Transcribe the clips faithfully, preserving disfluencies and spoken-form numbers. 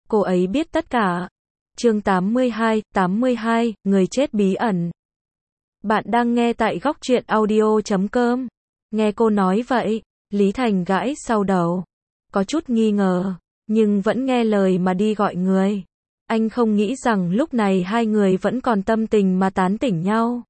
cô ấy biết tất cả. Chương tám mươi hai, tám mươi hai, người chết bí ẩn. Bạn đang nghe tại góc truyện audio chấm com. Nghe cô nói vậy, Lý Thành gãi sau đầu. Có chút nghi ngờ, nhưng vẫn nghe lời mà đi gọi người. Anh không nghĩ rằng lúc này hai người vẫn còn tâm tình mà tán tỉnh nhau.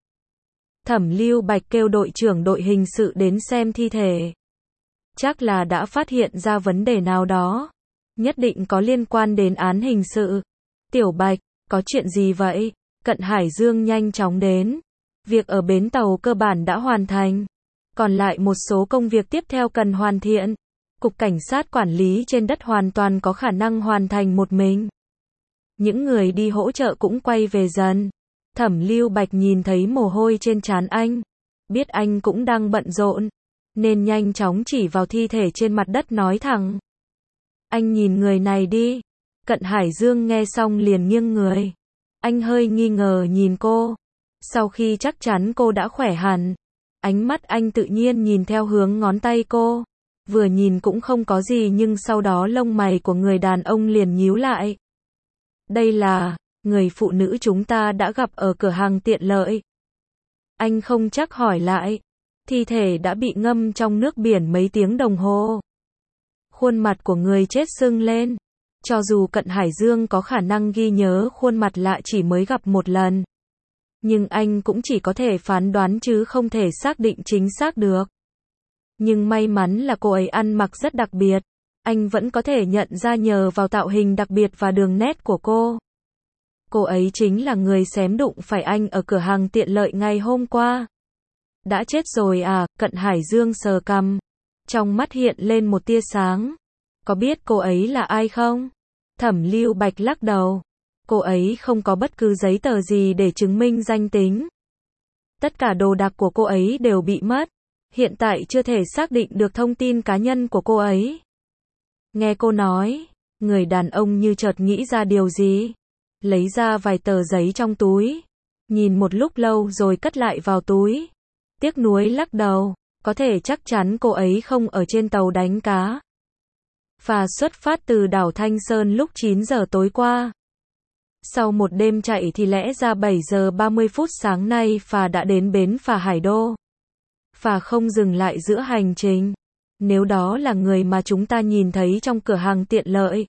Thẩm Lưu Bạch kêu đội trưởng đội hình sự đến xem thi thể. Chắc là đã phát hiện ra vấn đề nào đó. Nhất định có liên quan đến án hình sự. Tiểu Bạch, có chuyện gì vậy? Cận Hải Dương nhanh chóng đến. Việc ở bến tàu cơ bản đã hoàn thành. Còn lại một số công việc tiếp theo cần hoàn thiện. Cục cảnh sát quản lý trên đất hoàn toàn có khả năng hoàn thành một mình. Những người đi hỗ trợ cũng quay về dần. Thẩm Lưu Bạch nhìn thấy mồ hôi trên trán anh. Biết anh cũng đang bận rộn. Nên nhanh chóng chỉ vào thi thể trên mặt đất nói thẳng. Anh nhìn người này đi. Cận Hải Dương nghe xong liền nghiêng người. Anh hơi nghi ngờ nhìn cô. Sau khi chắc chắn cô đã khỏe hẳn, ánh mắt anh tự nhiên nhìn theo hướng ngón tay cô. Vừa nhìn cũng không có gì nhưng sau đó lông mày của người đàn ông liền nhíu lại. Đây là người phụ nữ chúng ta đã gặp ở cửa hàng tiện lợi. Anh không chắc hỏi lại. Thi thể đã bị ngâm trong nước biển mấy tiếng đồng hồ. Khuôn mặt của người chết sưng lên. Cho dù Cận Hải Dương có khả năng ghi nhớ khuôn mặt lạ chỉ mới gặp một lần, nhưng anh cũng chỉ có thể phán đoán chứ không thể xác định chính xác được. Nhưng may mắn là cô ấy ăn mặc rất đặc biệt. Anh vẫn có thể nhận ra nhờ vào tạo hình đặc biệt và đường nét của cô. Cô ấy chính là người xém đụng phải anh ở cửa hàng tiện lợi ngày hôm qua. Đã chết rồi à? Cận Hải Dương sờ cằm. Trong mắt hiện lên một tia sáng. Có biết cô ấy là ai không? Thẩm Lưu Bạch lắc đầu. Cô ấy không có bất cứ giấy tờ gì để chứng minh danh tính. Tất cả đồ đạc của cô ấy đều bị mất. Hiện tại chưa thể xác định được thông tin cá nhân của cô ấy. Nghe cô nói, người đàn ông như chợt nghĩ ra điều gì. Lấy ra vài tờ giấy trong túi. Nhìn một lúc lâu rồi cất lại vào túi. Tiếc nuối lắc đầu. Có thể chắc chắn cô ấy không ở trên tàu đánh cá. Phà xuất phát từ đảo Thanh Sơn lúc chín giờ tối qua. Sau một đêm chạy thì lẽ ra bảy giờ ba mươi phút sáng nay phà đã đến bến phà Hải Đô. Phà không dừng lại giữa hành trình. Nếu đó là người mà chúng ta nhìn thấy trong cửa hàng tiện lợi,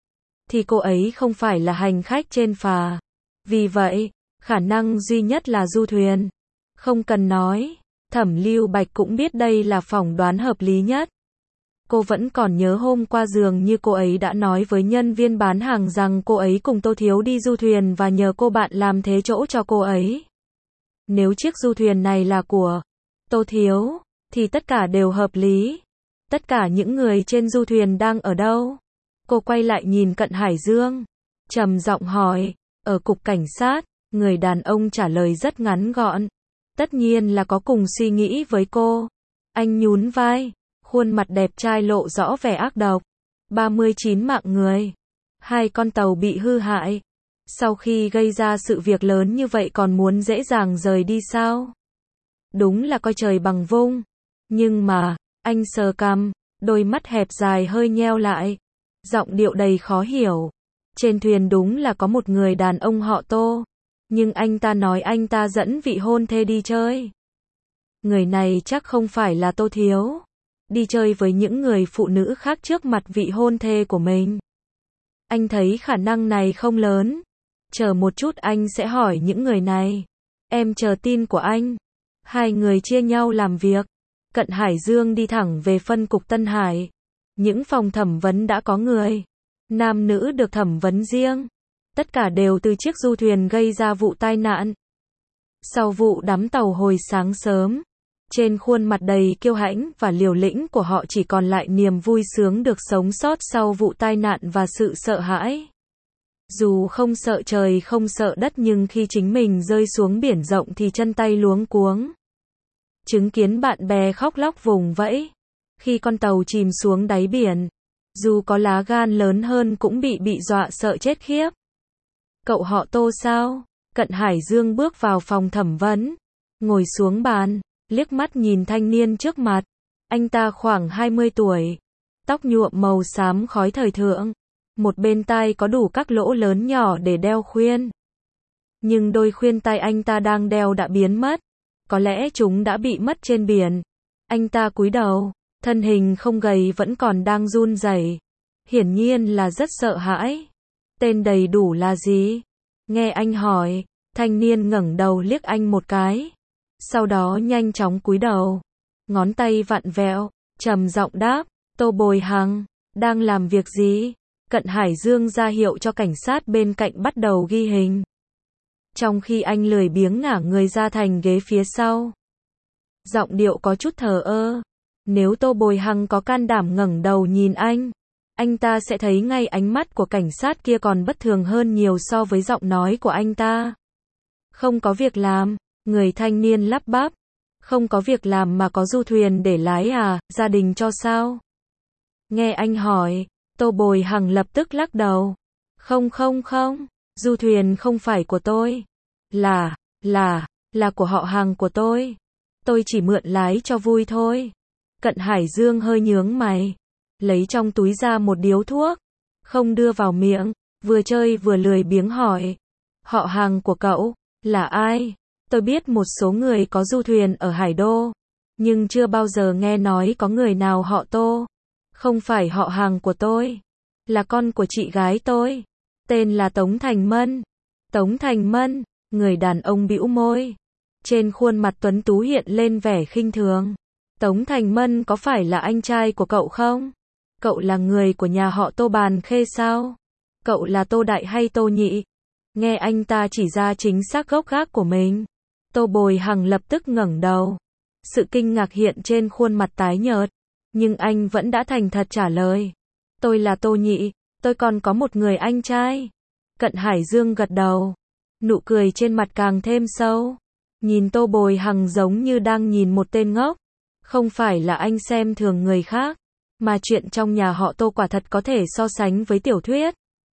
thì cô ấy không phải là hành khách trên phà. Vì vậy, khả năng duy nhất là du thuyền. Không cần nói, Thẩm Lưu Bạch cũng biết đây là phỏng đoán hợp lý nhất. Cô vẫn còn nhớ hôm qua dường như cô ấy đã nói với nhân viên bán hàng rằng cô ấy cùng Tô Thiếu đi du thuyền và nhờ cô bạn làm thế chỗ cho cô ấy. Nếu chiếc du thuyền này là của Tô Thiếu, thì tất cả đều hợp lý. Tất cả những người trên du thuyền đang ở đâu? Cô quay lại nhìn Cận Hải Dương, trầm giọng hỏi. Ở cục cảnh sát. Người đàn ông trả lời rất ngắn gọn. Tất nhiên là có cùng suy nghĩ với cô. Anh nhún vai. Khuôn mặt đẹp trai lộ rõ vẻ ác độc. ba mươi chín mạng người. Hai con tàu bị hư hại. Sau khi gây ra sự việc lớn như vậy còn muốn dễ dàng rời đi sao? Đúng là coi trời bằng vung. Nhưng mà, anh sờ cằm, đôi mắt hẹp dài hơi nheo lại. Giọng điệu đầy khó hiểu. Trên thuyền đúng là có một người đàn ông họ Tô. Nhưng anh ta nói anh ta dẫn vị hôn thê đi chơi. Người này chắc không phải là Tô Thiếu. Đi chơi với những người phụ nữ khác trước mặt vị hôn thê của mình. Anh thấy khả năng này không lớn. Chờ một chút anh sẽ hỏi những người này. Em chờ tin của anh. Hai người chia nhau làm việc. Cận Hải Dương đi thẳng về phân cục Tân Hải. Những phòng thẩm vấn đã có người. Nam nữ được thẩm vấn riêng. Tất cả đều từ chiếc du thuyền gây ra vụ tai nạn. Sau vụ đắm tàu hồi sáng sớm, trên khuôn mặt đầy kiêu hãnh và liều lĩnh của họ chỉ còn lại niềm vui sướng được sống sót sau vụ tai nạn và sự sợ hãi. Dù không sợ trời không sợ đất nhưng khi chính mình rơi xuống biển rộng thì chân tay luống cuống. Chứng kiến bạn bè khóc lóc vùng vẫy. Khi con tàu chìm xuống đáy biển, dù có lá gan lớn hơn cũng bị bị dọa sợ chết khiếp. Cậu họ Tô sao? Cận Hải Dương bước vào phòng thẩm vấn, ngồi xuống bàn, liếc mắt nhìn thanh niên trước mặt. Anh ta khoảng hai mươi tuổi, tóc nhuộm màu xám khói thời thượng, một bên tai có đủ các lỗ lớn nhỏ để đeo khuyên. Nhưng đôi khuyên tai anh ta đang đeo đã biến mất. Có lẽ chúng đã bị mất trên biển. Anh ta cúi đầu, thân hình không gầy vẫn còn đang run rẩy. Hiển nhiên là rất sợ hãi. Tên đầy đủ là gì? Nghe anh hỏi, thanh niên ngẩng đầu liếc anh một cái. Sau đó nhanh chóng cúi đầu. Ngón tay vặn vẹo, trầm giọng đáp, Tô Bồi Hằng, đang làm việc gì? Cận Hải Dương ra hiệu cho cảnh sát bên cạnh bắt đầu ghi hình. Trong khi anh lười biếng ngả người ra thành ghế phía sau. Giọng điệu có chút thờ ơ. Nếu Tô Bồi Hằng có can đảm ngẩng đầu nhìn anh, anh ta sẽ thấy ngay ánh mắt của cảnh sát kia còn bất thường hơn nhiều so với giọng nói của anh ta. Không có việc làm, người thanh niên lắp bắp. Không có việc làm mà có du thuyền để lái à, gia đình cho sao? Nghe anh hỏi, Tô Bồi Hằng lập tức lắc đầu. Không không không, du thuyền không phải của tôi. Là, là, là của họ Hằng của tôi. Tôi chỉ mượn lái cho vui thôi. Cận Hải Dương hơi nhướng mày. Lấy trong túi ra một điếu thuốc. Không đưa vào miệng, vừa chơi vừa lười biếng hỏi. Họ Hằng của cậu, là ai? Tôi biết một số người có du thuyền ở Hải Đô. Nhưng chưa bao giờ nghe nói có người nào họ Tô. Không phải họ Hằng của tôi. Là con của chị gái tôi. Tên là Tống Thành Mân. Tống Thành Mân, người đàn ông bĩu môi. Trên khuôn mặt tuấn tú hiện lên vẻ khinh thường. Tống Thành Mân có phải là anh trai của cậu không? Cậu là người của nhà họ Tô Bàn Khê sao? Cậu là Tô Đại hay Tô Nhị? Nghe anh ta chỉ ra chính xác gốc gác của mình. Tô Bồi Hằng lập tức ngẩng đầu. Sự kinh ngạc hiện trên khuôn mặt tái nhợt. Nhưng anh vẫn đã thành thật trả lời. Tôi là Tô Nhị, tôi còn có một người anh trai. Cận Hải Dương gật đầu. Nụ cười trên mặt càng thêm sâu. Nhìn Tô Bồi Hằng giống như đang nhìn một tên ngốc. Không phải là anh xem thường người khác. Mà chuyện trong nhà họ Tô quả thật có thể so sánh với tiểu thuyết.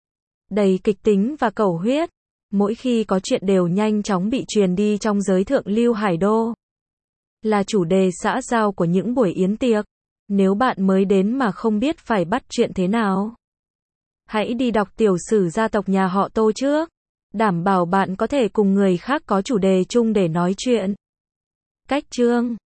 Đầy kịch tính và cầu huyết. Mỗi khi có chuyện đều nhanh chóng bị truyền đi trong giới thượng lưu Hải Đô. Là chủ đề xã giao của những buổi yến tiệc. Nếu bạn mới đến mà không biết phải bắt chuyện thế nào, hãy đi đọc tiểu sử gia tộc nhà họ Tô trước. Đảm bảo bạn có thể cùng người khác có chủ đề chung để nói chuyện. Cách chương